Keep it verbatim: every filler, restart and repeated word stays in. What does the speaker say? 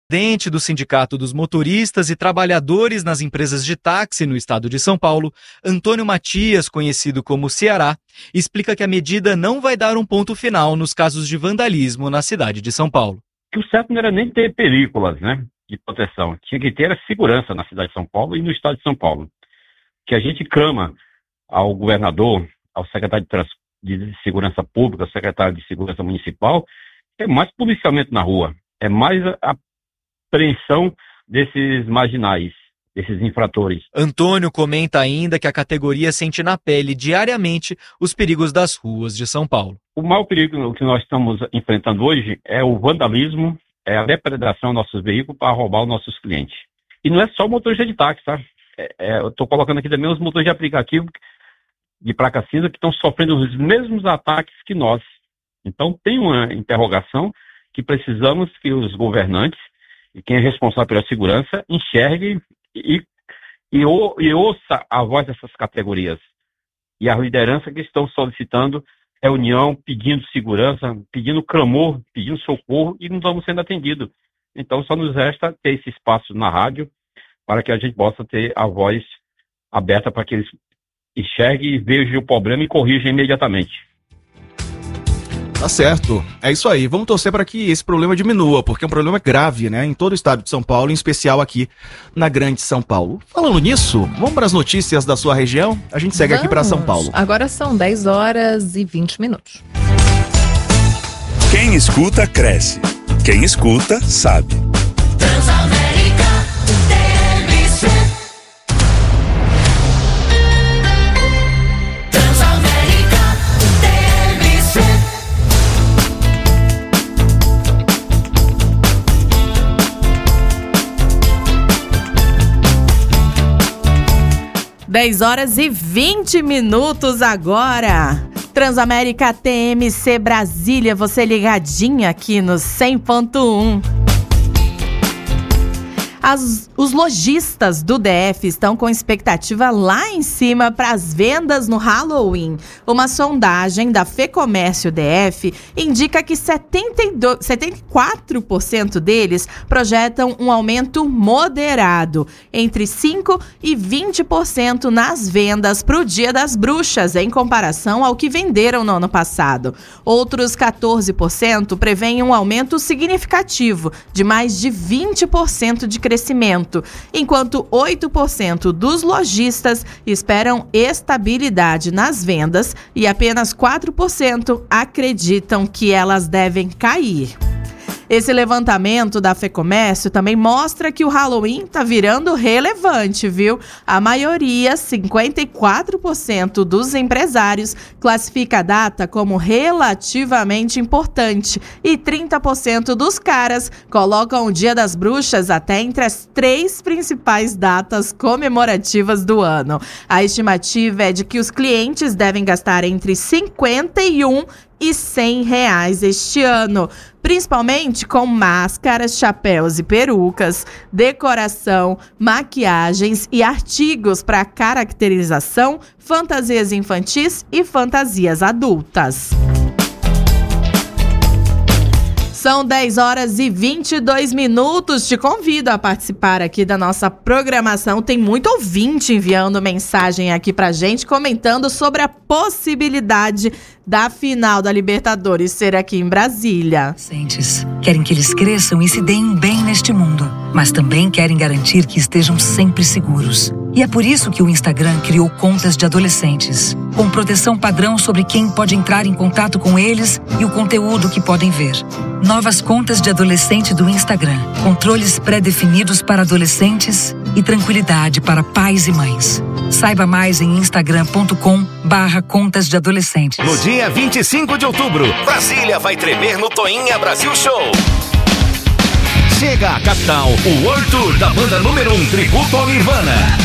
presidente do Sindicato dos Motoristas e Trabalhadores nas Empresas de Táxi no estado de São Paulo, Antônio Matias, conhecido como Ceará, explica que a medida não vai dar um ponto final nos casos de vandalismo na cidade de São Paulo. O certo não era nem ter películas, né, de proteção. Tinha que ter a segurança na cidade de São Paulo e no estado de São Paulo. Que a gente clama ao governador, ao secretário de, Trans... de Segurança Pública, ao secretário de Segurança Municipal, é mais policiamento na rua, é mais a apreensão desses marginais, desses infratores. Antônio comenta ainda que a categoria sente na pele diariamente os perigos das ruas de São Paulo. O maior perigo que nós estamos enfrentando hoje é o vandalismo, é a depredação dos nossos veículos para roubar os nossos clientes. E não é só o motorista de táxi, tá? É, é, eu estou colocando aqui também os motores de aplicativo de placa cinza que estão sofrendo os mesmos ataques que nós. Então tem uma interrogação que precisamos que os governantes e quem é responsável pela segurança enxergue e, e, ou, e ouça a voz dessas categorias. E a liderança que estão solicitando reunião, pedindo segurança, pedindo clamor, pedindo socorro e não estamos sendo atendidos. Então só nos resta ter esse espaço na rádio para que a gente possa ter a voz aberta para que eles enxerguem e vejam o problema e corrijam imediatamente. Tá certo, é isso aí. Vamos torcer para que esse problema diminua, porque é um problema grave, né? Em todo o estado de São Paulo, em especial aqui na Grande São Paulo. Falando nisso, vamos para as notícias da sua região? A gente segue vamos. aqui para São Paulo. Agora são dez horas e vinte minutos. Quem escuta, cresce. Quem escuta, sabe. Transamérica T V C. Transamérica T V C. dez horas e vinte minutos agora. Transamérica T M C Brasília, você ligadinha aqui no cem ponto um. As, os lojistas do D F estão com expectativa lá em cima para as vendas no Halloween. Uma sondagem da FEComércio D F indica que setenta e dois, setenta e quatro por cento deles projetam um aumento moderado, entre cinco por cento e vinte por cento nas vendas para o Dia das Bruxas, em comparação ao que venderam no ano passado. Outros quatorze por cento prevêem um aumento significativo, de mais de vinte por cento de crescimento, enquanto oito por cento dos lojistas esperam estabilidade nas vendas e apenas quatro por cento acreditam que elas devem cair. Esse levantamento da FEComércio também mostra que o Halloween tá virando relevante, viu? A maioria, cinquenta e quatro por cento dos empresários, classifica a data como relativamente importante e trinta por cento dos caras colocam o Dia das Bruxas até entre as três principais datas comemorativas do ano. A estimativa é de que os clientes devem gastar entre cinquenta e um e cem reais este ano, principalmente com máscaras, chapéus e perucas, decoração, maquiagens e artigos para caracterização, fantasias infantis e fantasias adultas. São dez horas e vinte e dois minutos. Te convido a participar aqui da nossa programação. Tem muito ouvinte enviando mensagem aqui pra gente, comentando sobre a possibilidade da final da Libertadores ser aqui em Brasília. Adolescentes querem que eles cresçam e se deem bem neste mundo, mas também querem garantir que estejam sempre seguros. E é por isso que o Instagram criou contas de adolescentes, com proteção padrão sobre quem pode entrar em contato com eles e o conteúdo que podem ver. Novas contas de adolescente do Instagram, controles pré-definidos para adolescentes e tranquilidade para pais e mães. Saiba mais em instagram ponto com barra contas de adolescentes. No dia vinte e cinco de outubro, Brasília vai tremer no Toinha Brasil Show. Chega à capital o World Tour da banda número um Tributo ao Nirvana.